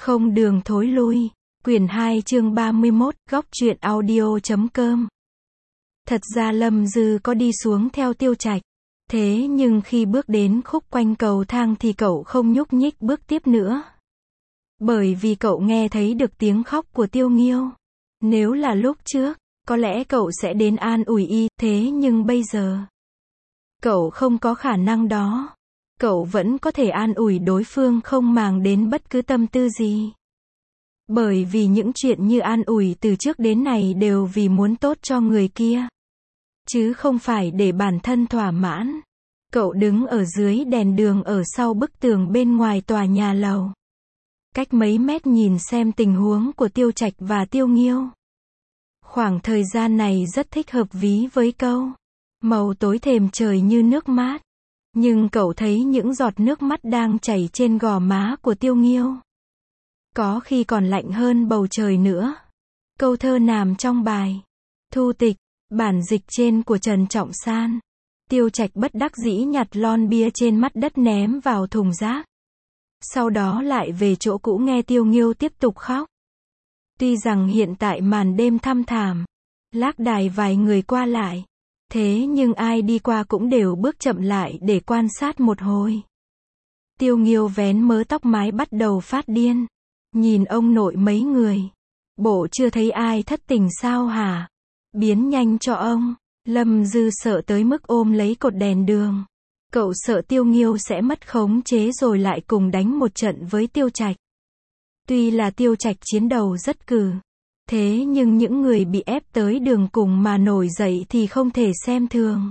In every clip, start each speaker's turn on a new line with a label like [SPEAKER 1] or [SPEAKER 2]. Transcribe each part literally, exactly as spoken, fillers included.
[SPEAKER 1] Không đường thối lui. Quyển hai chương ba mươi mốt, góc truyện audio.com. Thật ra Lâm Dư có đi xuống theo Tiêu Trạch. Thế nhưng khi bước đến khúc quanh cầu thang thì cậu không nhúc nhích bước tiếp nữa. Bởi vì cậu nghe thấy được tiếng khóc của Tiêu Nghiêu. Nếu là lúc trước, có lẽ cậu sẽ đến an ủi y, thế nhưng bây giờ, cậu không có khả năng đó. Cậu vẫn có thể an ủi đối phương không màng đến bất cứ tâm tư gì. Bởi vì những chuyện như an ủi từ trước đến nay đều vì muốn tốt cho người kia, chứ không phải để bản thân thỏa mãn. Cậu đứng ở dưới đèn đường ở sau bức tường bên ngoài tòa nhà lầu. Cách mấy mét nhìn xem tình huống của Tiêu Trạch và Tiêu Nghiêu. Khoảng thời gian này rất thích hợp ví với câu màu tối thềm trời như nước mát. Nhưng cậu thấy những giọt nước mắt đang chảy trên gò má của Tiêu Nghiêu. Có khi còn lạnh hơn bầu trời nữa. Câu thơ nằm trong bài Thu Tịch, bản dịch trên của Trần Trọng San. Tiêu Trạch bất đắc dĩ nhặt lon bia trên mặt đất ném vào thùng rác. Sau đó lại về chỗ cũ nghe Tiêu Nghiêu tiếp tục khóc. Tuy rằng hiện tại màn đêm thăm thảm, lác đài vài người qua lại. Thế nhưng ai đi qua cũng đều bước chậm lại để quan sát một hồi. Tiêu Nghiêu vén mớ tóc mái bắt đầu phát điên. Nhìn ông nội mấy người. Bộ chưa thấy ai thất tình sao hả? Biến nhanh cho ông. Lâm Dư sợ tới mức ôm lấy cột đèn đường. Cậu sợ Tiêu Nghiêu sẽ mất khống chế rồi lại cùng đánh một trận với Tiêu Trạch. Tuy là Tiêu Trạch chiến đầu rất cừ. Thế nhưng những người bị ép tới đường cùng mà nổi dậy thì không thể xem thường.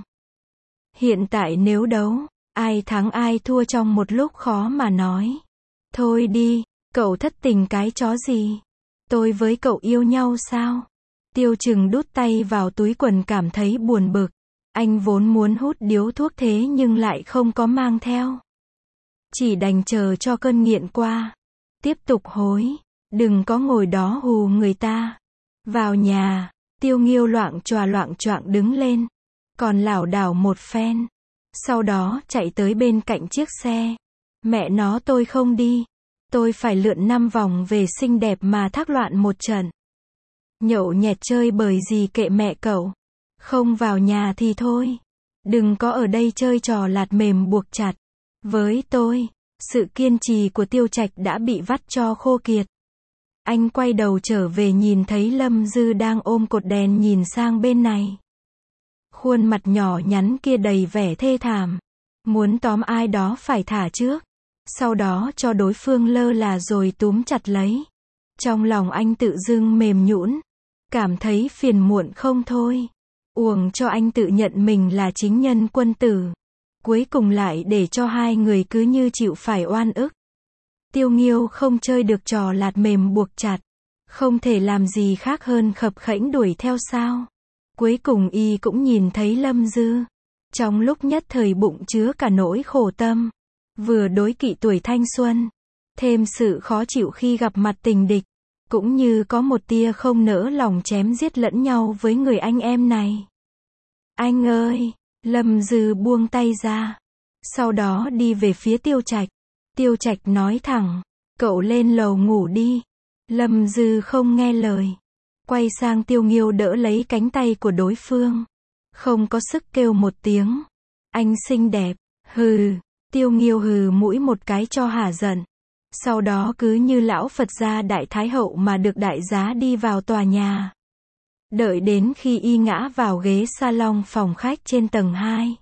[SPEAKER 1] Hiện tại nếu đấu, ai thắng ai thua trong một lúc khó mà nói. Thôi đi, cậu thất tình cái chó gì? Tôi với cậu yêu nhau sao? Tiêu Trừng đút tay vào túi quần cảm thấy buồn bực. Anh vốn muốn hút điếu thuốc thế nhưng lại không có mang theo. Chỉ đành chờ cho cơn nghiện qua. Tiếp tục hối. Đừng có ngồi đó hù người ta. Vào nhà, Tiêu Nghiêu loạng choạng loạng choạng đứng lên. Còn lảo đảo một phen. Sau đó chạy tới bên cạnh chiếc xe. Mẹ nó tôi không đi. Tôi phải lượn năm vòng về xinh đẹp mà thác loạn một trận. Nhậu nhẹt chơi bời gì kệ mẹ cậu. Không vào nhà thì thôi. Đừng có ở đây chơi trò lạt mềm buộc chặt. Với tôi, sự kiên trì của Tiêu Trạch đã bị vắt cho khô kiệt. Anh quay đầu trở về nhìn thấy Lâm Dư đang ôm cột đèn nhìn sang bên này. Khuôn mặt nhỏ nhắn kia đầy vẻ thê thảm. Muốn tóm ai đó phải thả trước. Sau đó cho đối phương lơ là rồi túm chặt lấy. Trong lòng anh tự dưng mềm nhũn. Cảm thấy phiền muộn không thôi. Uổng cho anh tự nhận mình là chính nhân quân tử. Cuối cùng lại để cho hai người cứ như chịu phải oan ức. Tiêu Nghiêu không chơi được trò lạt mềm buộc chặt. Không thể làm gì khác hơn khập khẽnh đuổi theo sao. Cuối cùng y cũng nhìn thấy Lâm Dư. Trong lúc nhất thời bụng chứa cả nỗi khổ tâm. Vừa đối kỵ tuổi thanh xuân. Thêm sự khó chịu khi gặp mặt tình địch. Cũng như có một tia không nỡ lòng chém giết lẫn nhau với người anh em này. Anh ơi! Lâm Dư buông tay ra. Sau đó đi về phía Tiêu Trạch. Tiêu Trạch nói thẳng. Cậu lên lầu ngủ đi. Lâm Dư không nghe lời. Quay sang Tiêu Nghiêu đỡ lấy cánh tay của đối phương. Không có sức kêu một tiếng. Anh xinh đẹp. Hừ. Tiêu Nghiêu hừ mũi một cái cho hả giận. Sau đó cứ như lão Phật gia đại thái hậu mà được đại giá đi vào tòa nhà. Đợi đến khi y ngã vào ghế salon phòng khách trên tầng hai.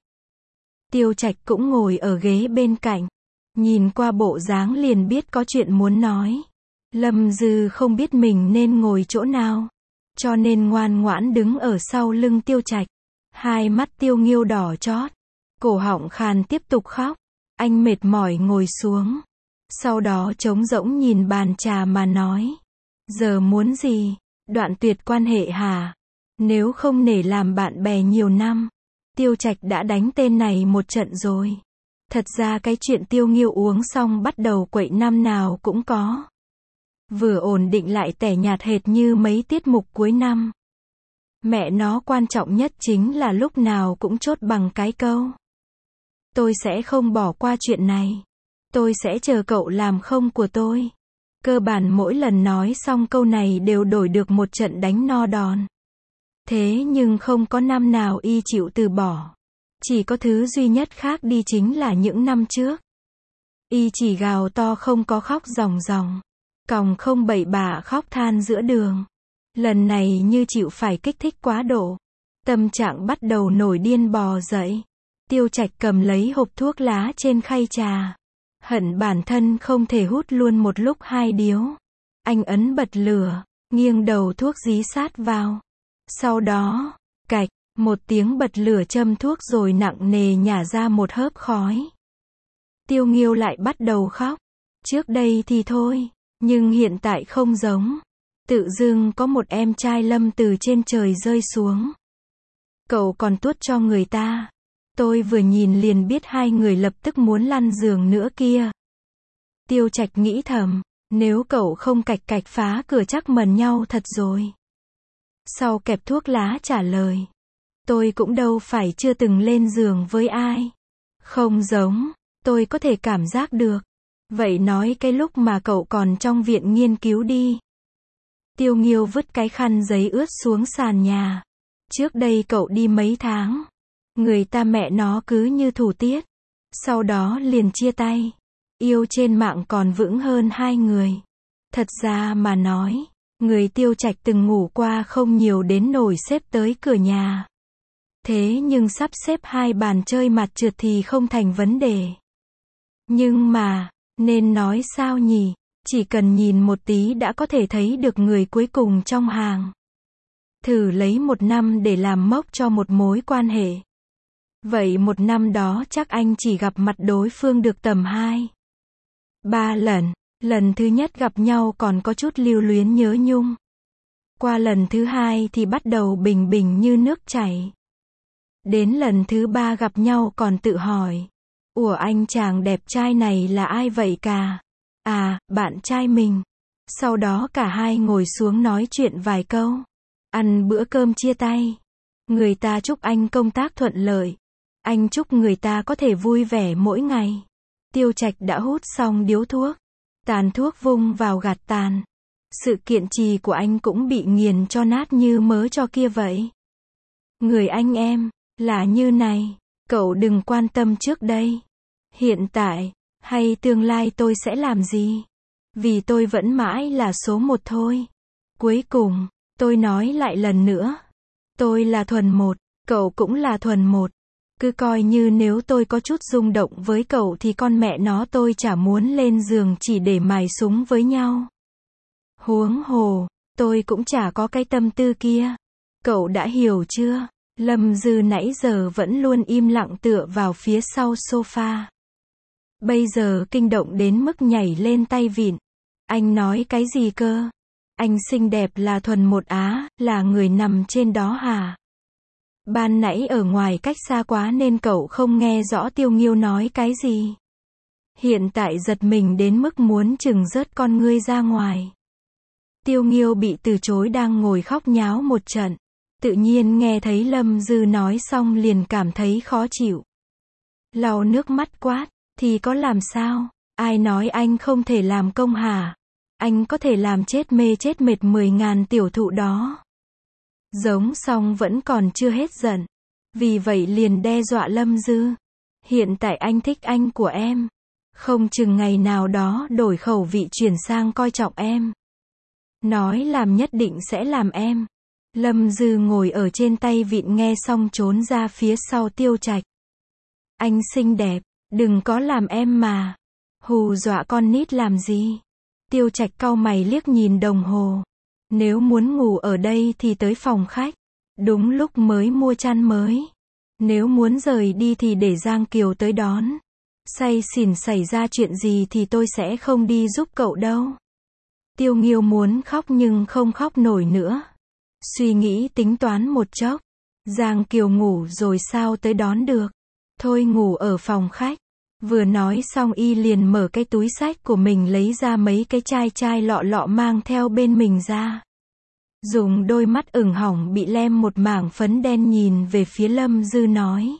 [SPEAKER 1] Tiêu Trạch cũng ngồi ở ghế bên cạnh. Nhìn qua bộ dáng liền biết có chuyện muốn nói. Lâm Dư không biết mình nên ngồi chỗ nào. Cho nên ngoan ngoãn đứng ở sau lưng Tiêu Trạch. Hai mắt Tiêu Nghiêu đỏ chót. Cổ họng khàn tiếp tục khóc. Anh mệt mỏi ngồi xuống. Sau đó trống rỗng nhìn bàn trà mà nói. Giờ muốn gì? Đoạn tuyệt quan hệ hả? Nếu không nể làm bạn bè nhiều năm. Tiêu Trạch đã đánh tên này một trận rồi. Thật ra cái chuyện Tiêu Nghiêu uống xong bắt đầu quậy năm nào cũng có. Vừa ổn định lại tẻ nhạt hệt như mấy tiết mục cuối năm. Mẹ nó quan trọng nhất chính là lúc nào cũng chốt bằng cái câu. Tôi sẽ không bỏ qua chuyện này. Tôi sẽ chờ cậu làm không của tôi. Cơ bản mỗi lần nói xong câu này đều đổi được một trận đánh no đòn. Thế nhưng không có năm nào y chịu từ bỏ. Chỉ có thứ duy nhất khác đi chính là những năm trước. Y chỉ gào to không có khóc ròng ròng. Còng không bậy bạ khóc than giữa đường. Lần này như chịu phải kích thích quá độ. Tâm trạng bắt đầu nổi điên bò dậy. Tiêu Trạch cầm lấy hộp thuốc lá trên khay trà. Hận bản thân không thể hút luôn một lúc hai điếu. Anh ấn bật lửa, nghiêng đầu thuốc dí sát vào. Sau đó, cạch, một tiếng bật lửa châm thuốc rồi nặng nề nhả ra một hớp khói. Tiêu Nghiêu lại bắt đầu khóc. Trước đây thì thôi, nhưng hiện tại không giống. Tự dưng có một em trai Lâm từ trên trời rơi xuống. Cậu còn tuốt cho người ta. Tôi vừa nhìn liền biết hai người lập tức muốn lăn giường nữa kia. Tiêu Trạch nghĩ thầm, nếu cậu không cạch cạch phá cửa chắc mần nhau thật rồi. Sau kẹp thuốc lá trả lời. Tôi cũng đâu phải chưa từng lên giường với ai. Không giống, tôi có thể cảm giác được. Vậy nói cái lúc mà cậu còn trong viện nghiên cứu đi. Tiêu Nghiêu vứt cái khăn giấy ướt xuống sàn nhà. Trước đây cậu đi mấy tháng. Người ta mẹ nó cứ như thủ tiết. Sau đó liền chia tay. Yêu trên mạng còn vững hơn hai người. Thật ra mà nói, người Tiêu Trạch từng ngủ qua không nhiều đến nổi xếp tới cửa nhà. Thế nhưng sắp xếp hai bàn chơi mặt trượt thì không thành vấn đề. Nhưng mà, nên nói sao nhỉ? Chỉ cần nhìn một tí đã có thể thấy được người cuối cùng trong hàng. Thử lấy một năm để làm mốc cho một mối quan hệ. Vậy một năm đó chắc anh chỉ gặp mặt đối phương được tầm hai, ba lần. Lần thứ nhất gặp nhau còn có chút lưu luyến nhớ nhung. Qua lần thứ hai thì bắt đầu bình bình như nước chảy. Đến lần thứ ba gặp nhau còn tự hỏi. Ủa anh chàng đẹp trai này là ai vậy cả? À, bạn trai mình. Sau đó cả hai ngồi xuống nói chuyện vài câu. Ăn bữa cơm chia tay. Người ta chúc anh công tác thuận lợi. Anh chúc người ta có thể vui vẻ mỗi ngày. Tiêu Trạch đã hút xong điếu thuốc. Tàn thuốc vung vào gạt tàn. Sự kiện trì của anh cũng bị nghiền cho nát như mớ cho kia vậy. Người anh em, là như này. Cậu đừng quan tâm trước đây. Hiện tại, hay tương lai tôi sẽ làm gì? Vì tôi vẫn mãi là số một thôi. Cuối cùng, tôi nói lại lần nữa. Tôi là thuần một, cậu cũng là thuần một. Cứ coi như nếu tôi có chút rung động với cậu thì con mẹ nó tôi chả muốn lên giường chỉ để mài súng với nhau. Huống hồ, tôi cũng chả có cái tâm tư kia. Cậu đã hiểu chưa? Lâm Dư nãy giờ vẫn luôn im lặng tựa vào phía sau sofa. Bây giờ kinh động đến mức nhảy lên tay vịn. Anh nói cái gì cơ? Anh xinh đẹp là thuần một á, là người nằm trên đó hả? Ban nãy ở ngoài cách xa quá nên cậu không nghe rõ Tiêu Nghiêu nói cái gì. Hiện tại giật mình đến mức muốn chừng rớt con ngươi ra ngoài. Tiêu Nghiêu bị từ chối đang ngồi khóc nháo một trận. Tự nhiên nghe thấy Lâm Dư nói xong liền cảm thấy khó chịu. Lau nước mắt quát, thì có làm sao? Ai nói anh không thể làm công hả? Anh có thể làm chết mê chết mệt mười ngàn tiểu thụ đó. Giống xong vẫn còn chưa hết giận. Vì vậy liền đe dọa Lâm Dư. Hiện tại anh thích anh của em. Không chừng ngày nào đó đổi khẩu vị chuyển sang coi trọng em. Nói làm nhất định sẽ làm em. Lâm Dư ngồi ở trên tay vịn nghe xong trốn ra phía sau Tiêu Trạch. Anh xinh đẹp, đừng có làm em mà. Hù dọa con nít làm gì? Tiêu Trạch cau mày liếc nhìn đồng hồ. Nếu muốn ngủ ở đây thì tới phòng khách. Đúng lúc mới mua chăn mới. Nếu muốn rời đi thì để Giang Kiều tới đón. Say xỉn xảy ra chuyện gì thì tôi sẽ không đi giúp cậu đâu. Tiêu Nghiêu muốn khóc nhưng không khóc nổi nữa. Suy nghĩ tính toán một chốc. Giang Kiều ngủ rồi sao tới đón được. Thôi ngủ ở phòng khách. Vừa nói xong y liền mở cái túi xách của mình lấy ra mấy cái chai chai lọ lọ mang theo bên mình ra. Dùng đôi mắt ửng hỏng bị lem một mảng phấn đen nhìn về phía Lâm Dư nói.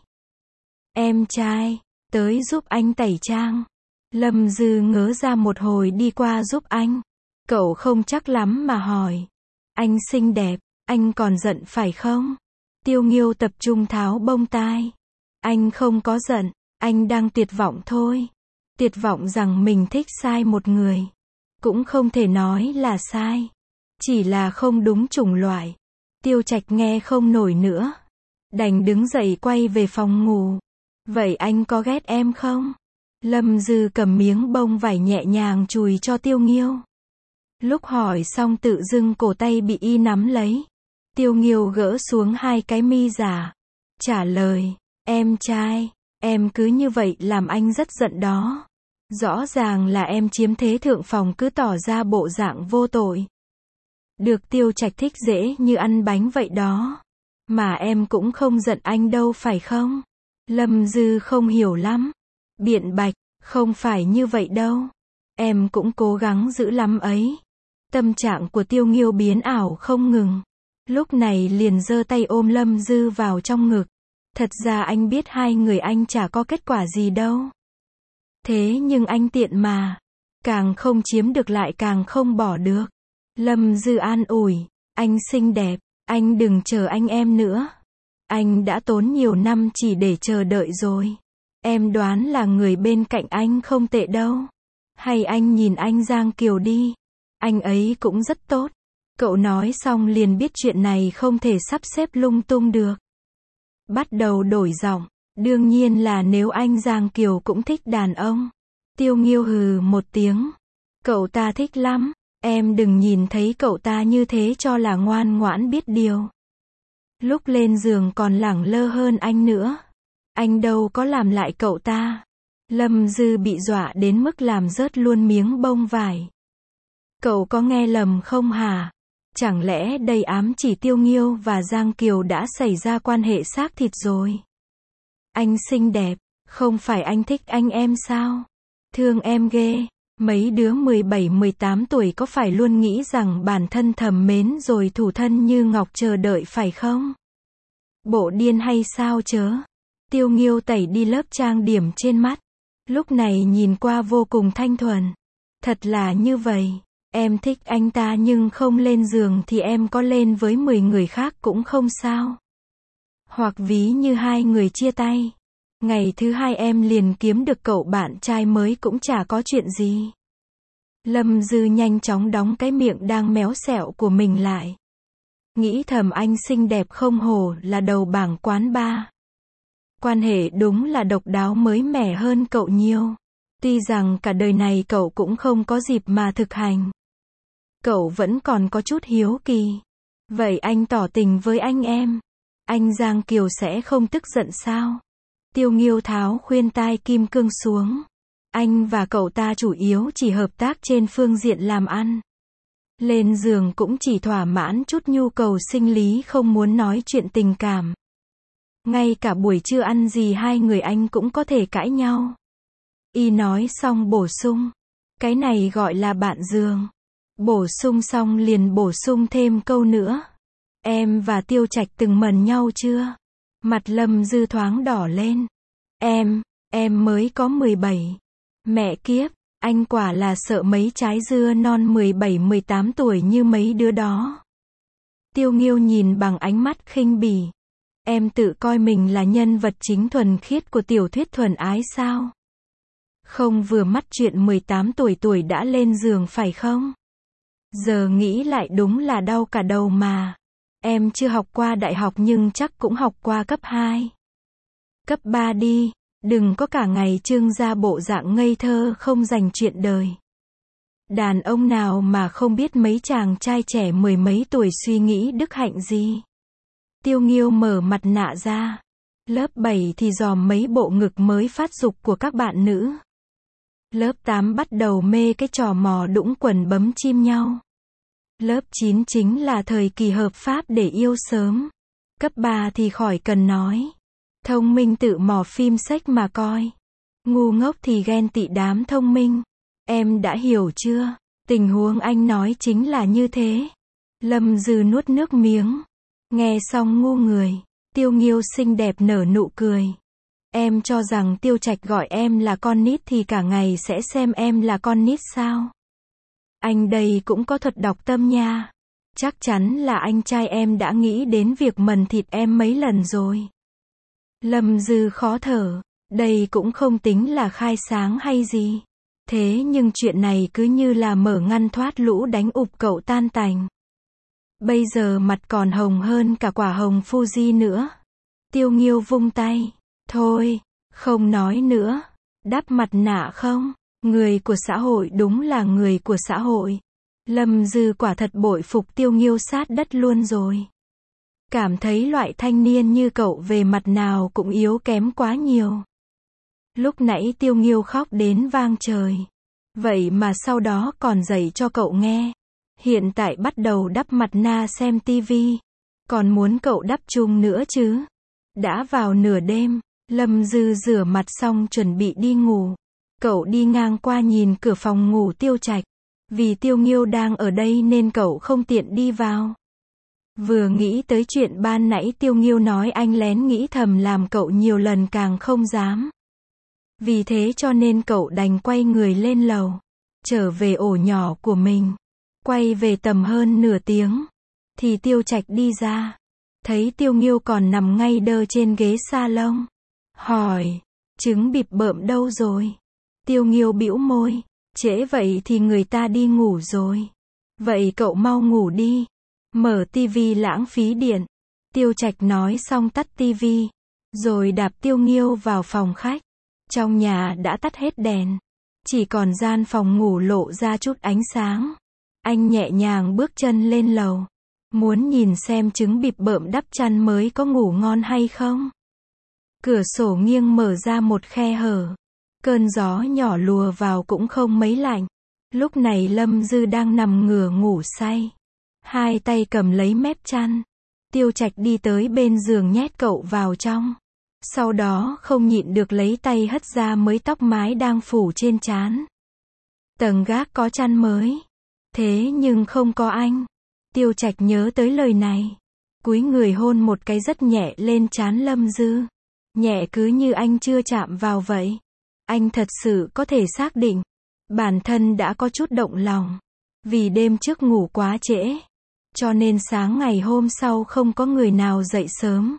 [SPEAKER 1] Em trai, tới giúp anh tẩy trang. Lâm Dư ngớ ra một hồi đi qua giúp anh. Cậu không chắc lắm mà hỏi. Anh xinh đẹp, anh còn giận phải không? Tiêu Nghiêu tập trung tháo bông tai. Anh không có giận, anh đang tuyệt vọng thôi. Tuyệt vọng rằng mình thích sai một người. Cũng không thể nói là sai. Chỉ là không đúng chủng loại. Tiêu Trạch nghe không nổi nữa. Đành đứng dậy quay về phòng ngủ. Vậy anh có ghét em không? Lâm Dư cầm miếng bông vải nhẹ nhàng chùi cho Tiêu Nghiêu. Lúc hỏi xong tự dưng cổ tay bị y nắm lấy. Tiêu Nghiêu gỡ xuống hai cái mi giả. Trả lời, em trai, em cứ như vậy làm anh rất giận đó. Rõ ràng là em chiếm thế thượng phòng cứ tỏ ra bộ dạng vô tội. Được Tiêu Trạch thích dễ như ăn bánh vậy đó. Mà em cũng không giận anh đâu phải không? Lâm Dư không hiểu lắm. Biện bạch, không phải như vậy đâu. Em cũng cố gắng giữ lắm ấy. Tâm trạng của Tiêu Nghiêu biến ảo không ngừng. Lúc này liền giơ tay ôm Lâm Dư vào trong ngực. Thật ra anh biết hai người anh chả có kết quả gì đâu. Thế nhưng anh tiện mà. Càng không chiếm được lại càng không bỏ được. Lâm Dư an ủi. Anh xinh đẹp, anh đừng chờ anh em nữa. Anh đã tốn nhiều năm chỉ để chờ đợi rồi. Em đoán là người bên cạnh anh không tệ đâu. Hay anh nhìn anh Giang Kiều đi. Anh ấy cũng rất tốt. Cậu nói xong liền biết chuyện này không thể sắp xếp lung tung được. Bắt đầu đổi giọng. Đương nhiên là nếu anh Giang Kiều cũng thích đàn ông. Tiêu Nghiêu hừ một tiếng. Cậu ta thích lắm. Em đừng nhìn thấy cậu ta như thế cho là ngoan ngoãn biết điều. Lúc lên giường còn lẳng lơ hơn anh nữa. Anh đâu có làm lại cậu ta. Lâm Dư bị dọa đến mức làm rớt luôn miếng bông vải. Cậu có nghe lầm không hả? Chẳng lẽ đây ám chỉ Tiêu Nghiêu và Giang Kiều đã xảy ra quan hệ xác thịt rồi? Anh xinh đẹp, không phải anh thích anh em sao? Thương em ghê. Mấy đứa mười bảy mười tám tuổi có phải luôn nghĩ rằng bản thân thầm mến rồi thủ thân như ngọc chờ đợi phải không? Bộ điên hay sao chớ? Tiêu Nghiêu tẩy đi lớp trang điểm trên mắt. Lúc này nhìn qua vô cùng thanh thuần. Thật là như vậy. Em thích anh ta nhưng không lên giường thì em có lên với mười người khác cũng không sao. Hoặc ví như hai người chia tay. Ngày thứ hai em liền kiếm được cậu bạn trai mới cũng chả có chuyện gì. Lâm Dư nhanh chóng đóng cái miệng đang méo xẹo của mình lại. Nghĩ thầm anh xinh đẹp không hổ là đầu bảng quán bar. Quan hệ đúng là độc đáo mới mẻ hơn cậu nhiều. Tuy rằng cả đời này cậu cũng không có dịp mà thực hành. Cậu vẫn còn có chút hiếu kỳ. Vậy anh tỏ tình với anh em. Anh Giang Kiều sẽ không tức giận sao? Tiêu Nghiêu tháo khuyên tai kim cương xuống. Anh và cậu ta chủ yếu chỉ hợp tác trên phương diện làm ăn. Lên giường cũng chỉ thỏa mãn chút nhu cầu sinh lý không muốn nói chuyện tình cảm. Ngay cả buổi trưa ăn gì hai người anh cũng có thể cãi nhau. Y nói xong bổ sung. Cái này gọi là bạn giường. Bổ sung xong liền bổ sung thêm câu nữa. Em và Tiêu Trạch từng mần nhau chưa? Mặt Lâm Dư thoáng đỏ lên. Em, em mới có mười bảy. Mẹ kiếp, anh quả là sợ mấy trái dưa non mười bảy mười tám tuổi như mấy đứa đó. Tiêu Nghiêu nhìn bằng ánh mắt khinh bỉ. Em tự coi mình là nhân vật chính thuần khiết của tiểu thuyết thuần ái sao? Không vừa mắt chuyện mười tám tuổi tuổi đã lên giường phải không? Giờ nghĩ lại đúng là đau cả đầu mà. Em chưa học qua đại học nhưng chắc cũng học qua cấp hai. Cấp ba đi, đừng có cả ngày trưng ra bộ dạng ngây thơ không dành chuyện đời. Đàn ông nào mà không biết mấy chàng trai trẻ mười mấy tuổi suy nghĩ đức hạnh gì. Tiêu Nghiêu mở mặt nạ ra. Lớp bảy thì dòm mấy bộ ngực mới phát dục của các bạn nữ. Lớp tám bắt đầu mê cái trò mò đũng quần bấm chim nhau. Lớp chín chính là thời kỳ hợp pháp để yêu sớm. Cấp ba thì khỏi cần nói. Thông minh tự mò phim sách mà coi. Ngu ngốc thì ghen tị đám thông minh. Em đã hiểu chưa? Tình huống anh nói chính là như thế. Lâm Dư nuốt nước miếng. Nghe xong ngu người. Tiêu Nghiêu xinh đẹp nở nụ cười. Em cho rằng Tiêu Trạch gọi em là con nít thì cả ngày sẽ xem em là con nít sao? Anh đây cũng có thuật đọc tâm nha. Chắc chắn là anh trai em đã nghĩ đến việc mần thịt em mấy lần rồi. Lâm Dư khó thở. Đây cũng không tính là khai sáng hay gì. Thế nhưng chuyện này cứ như là mở ngăn thoát lũ đánh ụp cậu tan tành. Bây giờ mặt còn hồng hơn cả quả hồng Fuji nữa. Tiêu Nghiêu vung tay. Thôi, không nói nữa. Đắp mặt nạ không? Người của xã hội đúng là người của xã hội. Lâm Dư quả thật bội phục Tiêu Nghiêu sát đất luôn rồi. Cảm thấy loại thanh niên như cậu về mặt nào cũng yếu kém quá nhiều. Lúc nãy Tiêu Nghiêu khóc đến vang trời. Vậy mà sau đó còn dạy cho cậu nghe. Hiện tại bắt đầu đắp mặt nạ xem tivi. Còn muốn cậu đắp chung nữa chứ. Đã vào nửa đêm, Lâm Dư rửa mặt xong chuẩn bị đi ngủ. Cậu đi ngang qua nhìn cửa phòng ngủ Tiêu Trạch. Vì Tiêu Nghiêu đang ở đây nên cậu không tiện đi vào. Vừa nghĩ tới chuyện ban nãy Tiêu Nghiêu nói anh lén nghĩ thầm làm cậu nhiều lần càng không dám. Vì thế cho nên cậu đành quay người lên lầu. Trở về ổ nhỏ của mình. Quay về tầm hơn nửa tiếng. Thì Tiêu Trạch đi ra. Thấy Tiêu Nghiêu còn nằm ngay đơ trên ghế salon. Hỏi, trứng bịp bợm đâu rồi? Tiêu Nghiêu bĩu môi. Trễ vậy thì người ta đi ngủ rồi. Vậy cậu mau ngủ đi. Mở tivi lãng phí điện. Tiêu Trạch nói xong tắt tivi. Rồi đạp Tiêu Nghiêu vào phòng khách. Trong nhà đã tắt hết đèn. Chỉ còn gian phòng ngủ lộ ra chút ánh sáng. Anh nhẹ nhàng bước chân lên lầu. Muốn nhìn xem trứng bịp bợm đắp chăn mới có ngủ ngon hay không. Cửa sổ nghiêng mở ra một khe hở. Cơn gió nhỏ lùa vào cũng không mấy lạnh. Lúc này Lâm Dư đang nằm ngửa ngủ say. Hai tay cầm lấy mép chăn. Tiêu Trạch đi tới bên giường nhét cậu vào trong. Sau đó không nhịn được lấy tay hất ra mấy tóc mái đang phủ trên trán. Tầng gác có chăn mới. Thế nhưng không có anh. Tiêu Trạch nhớ tới lời này. Cúi người hôn một cái rất nhẹ lên trán Lâm Dư. Nhẹ cứ như anh chưa chạm vào vậy. Anh thật sự có thể xác định. Bản thân đã có chút động lòng. Vì đêm trước ngủ quá trễ. Cho nên sáng ngày hôm sau không có người nào dậy sớm.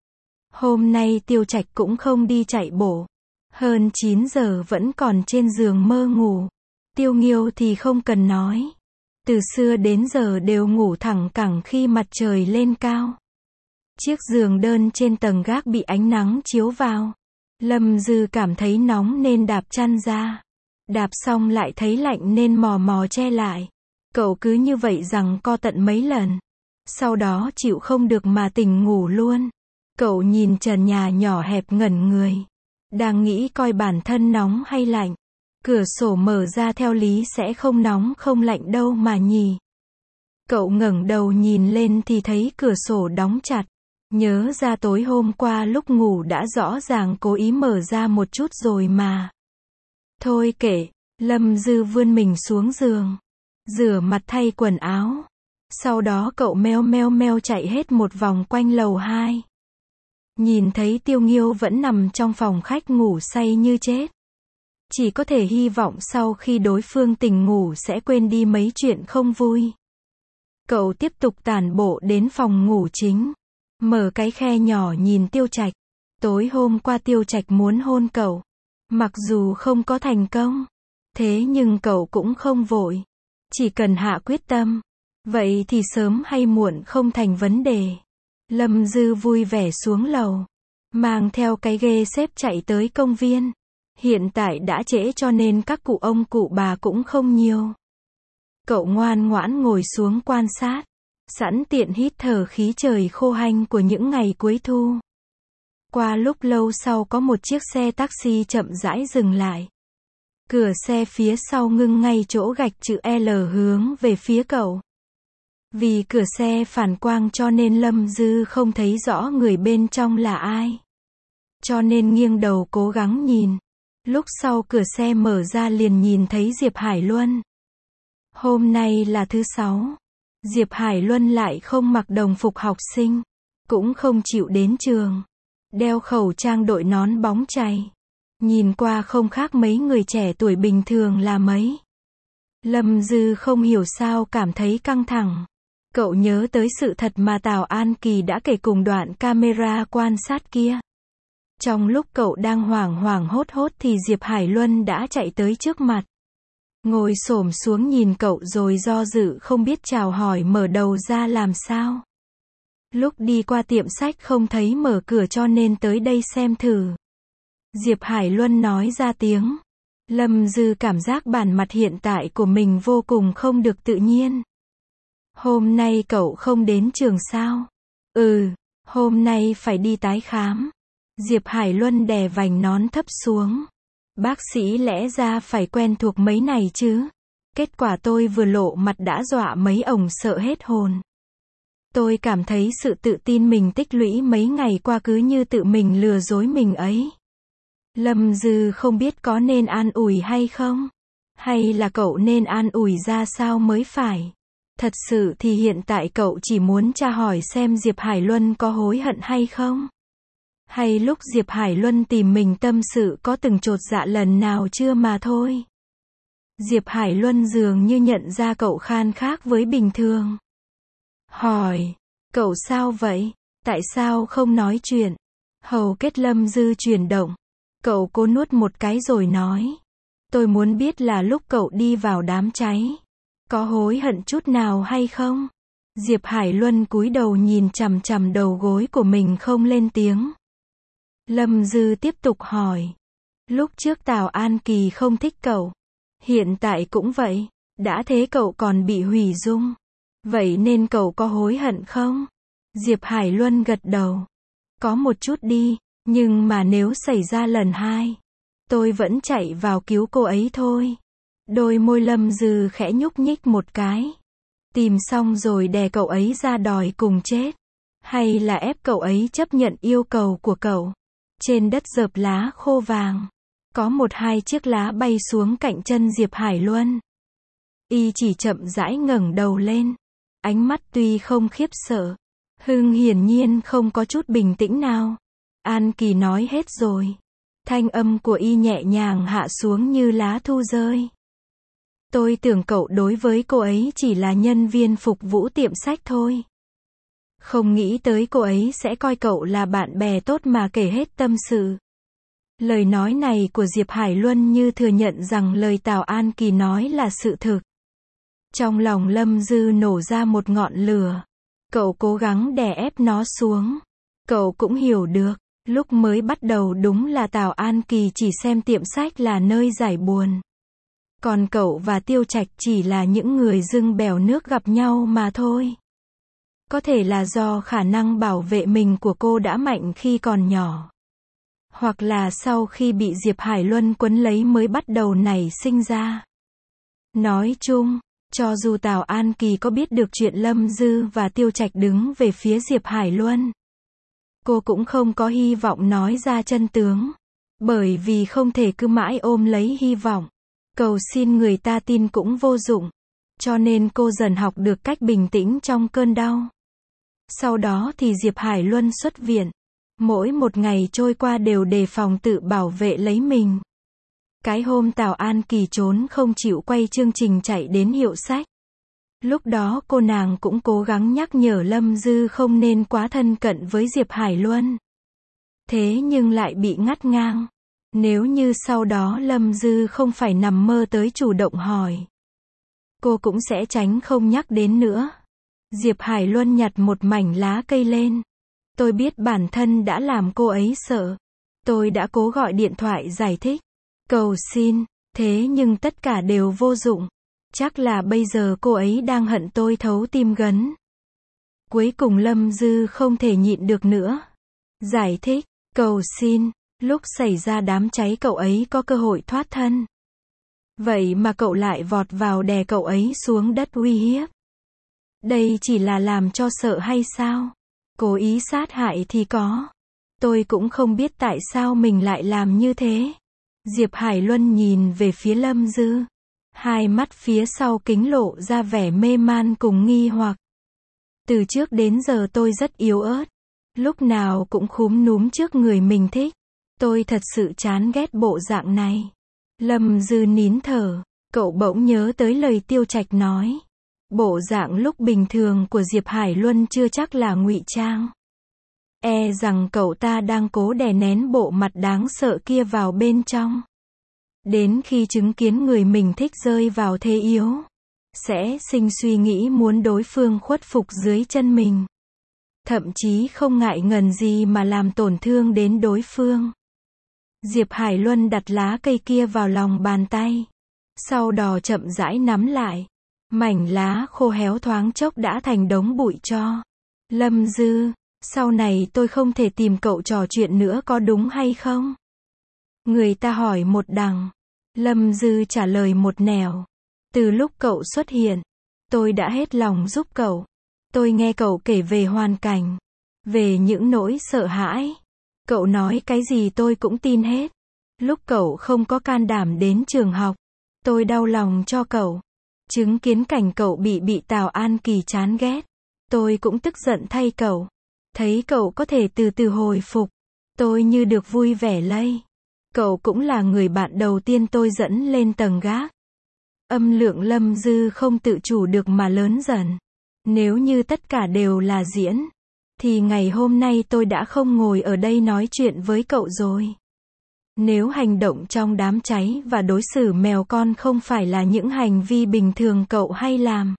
[SPEAKER 1] Hôm nay Tiêu Trạch cũng không đi chạy bộ. Hơn chín giờ vẫn còn trên giường mơ ngủ. Tiêu Nghiêu thì không cần nói. Từ xưa đến giờ đều ngủ thẳng cẳng khi mặt trời lên cao. Chiếc giường đơn trên tầng gác bị ánh nắng chiếu vào. Lâm Dư cảm thấy nóng nên đạp chăn ra. Đạp xong lại thấy lạnh nên mò mò che lại. Cậu cứ như vậy rằng co tận mấy lần. Sau đó chịu không được mà tỉnh ngủ luôn. Cậu nhìn trần nhà nhỏ hẹp ngẩn người. Đang nghĩ coi bản thân nóng hay lạnh. Cửa sổ mở ra theo lý sẽ không nóng không lạnh đâu mà nhỉ. Cậu ngẩng đầu nhìn lên thì thấy cửa sổ đóng chặt. Nhớ ra tối hôm qua lúc ngủ đã rõ ràng cố ý mở ra một chút rồi mà. Thôi kệ, Lâm Dư vươn mình xuống giường. Rửa mặt thay quần áo. Sau đó cậu meo meo meo chạy hết một vòng quanh lầu hai. Nhìn thấy Tiêu Nghiêu vẫn nằm trong phòng khách ngủ say như chết. Chỉ có thể hy vọng sau khi đối phương tỉnh ngủ sẽ quên đi mấy chuyện không vui. Cậu tiếp tục tản bộ đến phòng ngủ chính. Mở cái khe nhỏ nhìn Tiêu Trạch. Tối hôm qua Tiêu Trạch muốn hôn cậu. Mặc dù không có thành công. Thế nhưng cậu cũng không vội. Chỉ cần hạ quyết tâm. Vậy thì sớm hay muộn không thành vấn đề. Lâm Dư vui vẻ xuống lầu. Mang theo cái ghê xếp chạy tới công viên. Hiện tại đã trễ cho nên các cụ ông cụ bà cũng không nhiều. Cậu ngoan ngoãn ngồi xuống quan sát. Sẵn tiện hít thở khí trời khô hanh của những ngày cuối thu. Qua lúc lâu sau có một chiếc xe taxi chậm rãi dừng lại. Cửa xe phía sau ngưng ngay chỗ gạch chữ L hướng về phía cậu. Vì cửa xe phản quang cho nên Lâm Dư không thấy rõ người bên trong là ai. Cho nên nghiêng đầu cố gắng nhìn. Lúc sau cửa xe mở ra liền nhìn thấy Diệp Hải Luân. Hôm nay là thứ sáu. Diệp Hải Luân lại không mặc đồng phục học sinh. Cũng không chịu đến trường. Đeo khẩu trang đội nón bóng chày. Nhìn qua không khác mấy người trẻ tuổi bình thường là mấy. Lâm Dư không hiểu sao cảm thấy căng thẳng. Cậu nhớ tới sự thật mà Tào An Kỳ đã kể cùng đoạn camera quan sát kia. Trong lúc cậu đang hoảng hoảng hốt hốt thì Diệp Hải Luân đã chạy tới trước mặt. Ngồi xổm xuống nhìn cậu rồi do dự không biết chào hỏi mở đầu ra làm sao. Lúc đi qua tiệm sách không thấy mở cửa cho nên tới đây xem thử. Diệp Hải Luân nói ra tiếng. Lâm Dư cảm giác bản mặt hiện tại của mình vô cùng không được tự nhiên. Hôm nay cậu không đến trường sao? Ừ, hôm nay phải đi tái khám. Diệp Hải Luân đè vành nón thấp xuống. Bác sĩ lẽ ra phải quen thuộc mấy này chứ. Kết quả tôi vừa lộ mặt đã dọa mấy ổng sợ hết hồn. Tôi cảm thấy sự tự tin mình tích lũy mấy ngày qua cứ như tự mình lừa dối mình ấy. Lâm Dư không biết có nên an ủi hay không? Hay là cậu nên an ủi ra sao mới phải? Thật sự thì hiện tại cậu chỉ muốn tra hỏi xem Diệp Hải Luân có hối hận hay không? Hay lúc Diệp Hải Luân tìm mình tâm sự có từng chột dạ lần nào chưa mà thôi? Diệp Hải Luân dường như nhận ra cậu khan khác với bình thường. Hỏi, cậu sao vậy? Tại sao không nói chuyện? Hầu kết Lâm Dư chuyển động. Cậu cố nuốt một cái rồi nói. Tôi muốn biết là lúc cậu đi vào đám cháy, có hối hận chút nào hay không? Diệp Hải Luân cúi đầu nhìn chằm chằm đầu gối của mình không lên tiếng. Lâm Dư tiếp tục hỏi. Lúc trước Tào An Kỳ không thích cậu. Hiện tại cũng vậy. Đã thế cậu còn bị hủy dung. Vậy nên cậu có hối hận không? Diệp Hải Luân gật đầu. Có một chút đi. Nhưng mà nếu xảy ra lần hai, tôi vẫn chạy vào cứu cô ấy thôi. Đôi môi Lâm Dư khẽ nhúc nhích một cái. Tìm xong rồi đè cậu ấy ra đòi cùng chết. Hay là ép cậu ấy chấp nhận yêu cầu của cậu. Trên đất dợp lá khô vàng. Có một hai chiếc lá bay xuống cạnh chân Diệp Hải Luân. Y chỉ chậm rãi ngẩng đầu lên. Ánh mắt tuy không khiếp sợ. Hưng hiển nhiên không có chút bình tĩnh nào. An Kỳ nói hết rồi. Thanh âm của Y nhẹ nhàng hạ xuống như lá thu rơi. Tôi tưởng cậu đối với cô ấy chỉ là nhân viên phục vụ tiệm sách thôi. Không nghĩ tới cô ấy sẽ coi cậu là bạn bè tốt mà kể hết tâm sự. Lời nói này của Diệp Hải Luân như thừa nhận rằng lời Tào An Kỳ nói là sự thực. Trong lòng Lâm Dư nổ ra một ngọn lửa. Cậu cố gắng đè ép nó xuống. Cậu cũng hiểu được. Lúc mới bắt đầu đúng là Tào An Kỳ chỉ xem tiệm sách là nơi giải buồn. Còn cậu và Tiêu Trạch chỉ là những người dưng bèo nước gặp nhau mà thôi. Có thể là do khả năng bảo vệ mình của cô đã mạnh khi còn nhỏ. Hoặc là sau khi bị Diệp Hải Luân quấn lấy mới bắt đầu nảy sinh ra. Nói chung, cho dù Tào An Kỳ có biết được chuyện Lâm Dư và Tiêu Trạch đứng về phía Diệp Hải Luân, cô cũng không có hy vọng nói ra chân tướng. Bởi vì không thể cứ mãi ôm lấy hy vọng. Cầu xin người ta tin cũng vô dụng. Cho nên cô dần học được cách bình tĩnh trong cơn đau. Sau đó thì Diệp Hải Luân xuất viện. Mỗi một ngày trôi qua đều đề phòng tự bảo vệ lấy mình. Cái hôm Tào An Kỳ trốn không chịu quay chương trình chạy đến hiệu sách. Lúc đó cô nàng cũng cố gắng nhắc nhở Lâm Dư không nên quá thân cận với Diệp Hải Luân. Thế nhưng lại bị ngắt ngang. Nếu như sau đó Lâm Dư không phải nằm mơ tới chủ động hỏi, cô cũng sẽ tránh không nhắc đến nữa. Diệp Hải Luân nhặt một mảnh lá cây lên. Tôi biết bản thân đã làm cô ấy sợ. Tôi đã cố gọi điện thoại giải thích, cầu xin, thế nhưng tất cả đều vô dụng. Chắc là bây giờ cô ấy đang hận tôi thấu tim gấn. Cuối cùng Lâm Dư không thể nhịn được nữa. Giải thích, cầu xin, lúc xảy ra đám cháy cậu ấy có cơ hội thoát thân. Vậy mà cậu lại vọt vào đè cậu ấy xuống đất uy hiếp. Đây chỉ là làm cho sợ hay sao? Cố ý sát hại thì có. Tôi cũng không biết tại sao mình lại làm như thế. Diệp Hải Luân nhìn về phía Lâm Dư. Hai mắt phía sau kính lộ ra vẻ mê man cùng nghi hoặc. Từ trước đến giờ tôi rất yếu ớt. Lúc nào cũng khúm núm trước người mình thích. Tôi thật sự chán ghét bộ dạng này. Lâm Dư nín thở. Cậu bỗng nhớ tới lời Tiêu Trạch nói. Bộ dạng lúc bình thường của Diệp Hải Luân chưa chắc là ngụy trang. E rằng cậu ta đang cố đè nén bộ mặt đáng sợ kia vào bên trong. Đến khi chứng kiến người mình thích rơi vào thế yếu, sẽ sinh suy nghĩ muốn đối phương khuất phục dưới chân mình. Thậm chí không ngại ngần gì mà làm tổn thương đến đối phương. Diệp Hải Luân đặt lá cây kia vào lòng bàn tay. Sau đó chậm rãi nắm lại. Mảnh lá khô héo thoáng chốc đã thành đống bụi tro. Lâm Dư, sau này tôi không thể tìm cậu trò chuyện nữa có đúng hay không? Người ta hỏi một đằng. Lâm Dư trả lời một nẻo. Từ lúc cậu xuất hiện, tôi đã hết lòng giúp cậu. Tôi nghe cậu kể về hoàn cảnh, về những nỗi sợ hãi. Cậu nói cái gì tôi cũng tin hết. Lúc cậu không có can đảm đến trường học, tôi đau lòng cho cậu. Chứng kiến cảnh cậu bị bị Tào An Kỳ chán ghét, tôi cũng tức giận thay cậu. Thấy cậu có thể từ từ hồi phục, tôi như được vui vẻ lây. Cậu cũng là người bạn đầu tiên tôi dẫn lên tầng gác. Âm lượng Lâm Dư không tự chủ được mà lớn dần. Nếu như tất cả đều là diễn, thì ngày hôm nay tôi đã không ngồi ở đây nói chuyện với cậu rồi. Nếu hành động trong đám cháy và đối xử mèo con không phải là những hành vi bình thường cậu hay làm,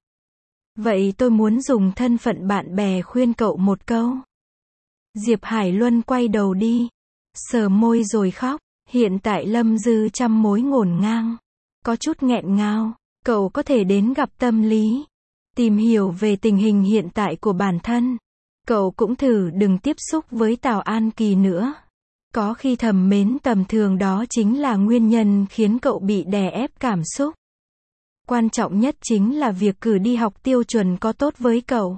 [SPEAKER 1] vậy tôi muốn dùng thân phận bạn bè khuyên cậu một câu. Diệp Hải Luân quay đầu đi, sờ môi rồi khóc. Hiện tại Lâm Dư trăm mối ngổn ngang, có chút nghẹn ngào. Cậu có thể đến gặp tâm lý, tìm hiểu về tình hình hiện tại của bản thân. Cậu cũng thử đừng tiếp xúc với Tào An Kỳ nữa. Có khi thầm mến tầm thường đó chính là nguyên nhân khiến cậu bị đè ép cảm xúc. Quan trọng nhất chính là việc cử đi học tiêu chuẩn có tốt với cậu.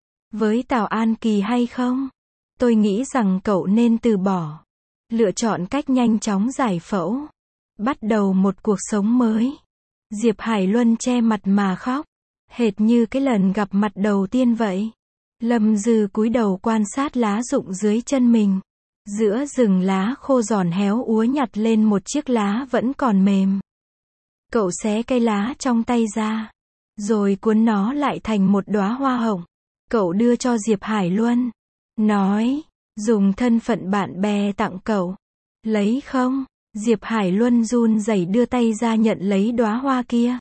[SPEAKER 1] Với Tào An Kỳ hay không? Tôi nghĩ rằng cậu nên từ bỏ. Lựa chọn cách nhanh chóng giải phẫu. Bắt đầu một cuộc sống mới. Diệp Hải Luân che mặt mà khóc. Hệt như cái lần gặp mặt đầu tiên vậy. Lâm Dư cúi đầu quan sát lá rụng dưới chân mình. Giữa rừng lá khô giòn héo úa nhặt lên một chiếc lá vẫn còn mềm. Cậu xé cây lá trong tay ra, rồi cuốn nó lại thành một đóa hoa hồng. Cậu đưa cho Diệp Hải Luân. Nói, dùng thân phận bạn bè tặng cậu. Lấy không? Diệp Hải Luân run rẩy đưa tay ra nhận lấy đóa hoa kia.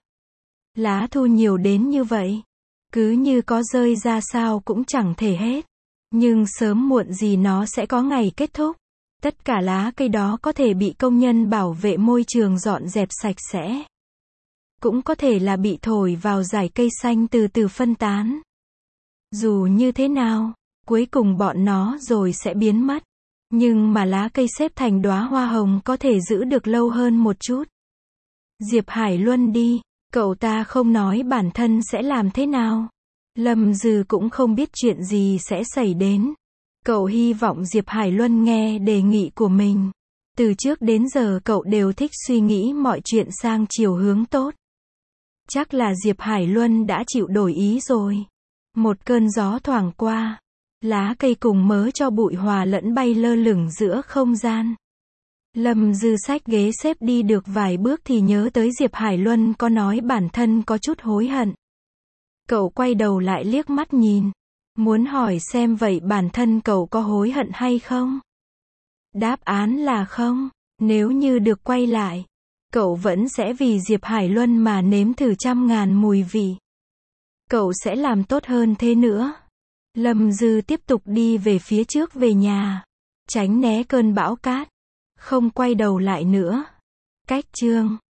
[SPEAKER 1] Lá thu nhiều đến như vậy, cứ như có rơi ra sao cũng chẳng thể hết. Nhưng sớm muộn gì nó sẽ có ngày kết thúc. Tất cả lá cây đó có thể bị công nhân bảo vệ môi trường dọn dẹp sạch sẽ. Cũng có thể là bị thổi vào dải cây xanh từ từ phân tán. Dù như thế nào, cuối cùng bọn nó rồi sẽ biến mất. Nhưng mà lá cây xếp thành đóa hoa hồng có thể giữ được lâu hơn một chút. Diệp Hải Luân đi, cậu ta không nói bản thân sẽ làm thế nào. Lâm Dư cũng không biết chuyện gì sẽ xảy đến. Cậu hy vọng Diệp Hải Luân nghe đề nghị của mình. Từ trước đến giờ cậu đều thích suy nghĩ mọi chuyện sang chiều hướng tốt. Chắc là Diệp Hải Luân đã chịu đổi ý rồi. Một cơn gió thoảng qua. Lá cây cùng mớ cho bụi hòa lẫn bay lơ lửng giữa không gian. Lâm Dư xách ghế xếp đi được vài bước thì nhớ tới Diệp Hải Luân có nói bản thân có chút hối hận. Cậu quay đầu lại liếc mắt nhìn. Muốn hỏi xem vậy bản thân cậu có hối hận hay không? Đáp án là không. Nếu như được quay lại, cậu vẫn sẽ vì Diệp Hải Luân mà nếm thử trăm ngàn mùi vị. Cậu sẽ làm tốt hơn thế nữa. Lâm Dư tiếp tục đi về phía trước về nhà. Tránh né cơn bão cát. Không quay đầu lại nữa. Cách chương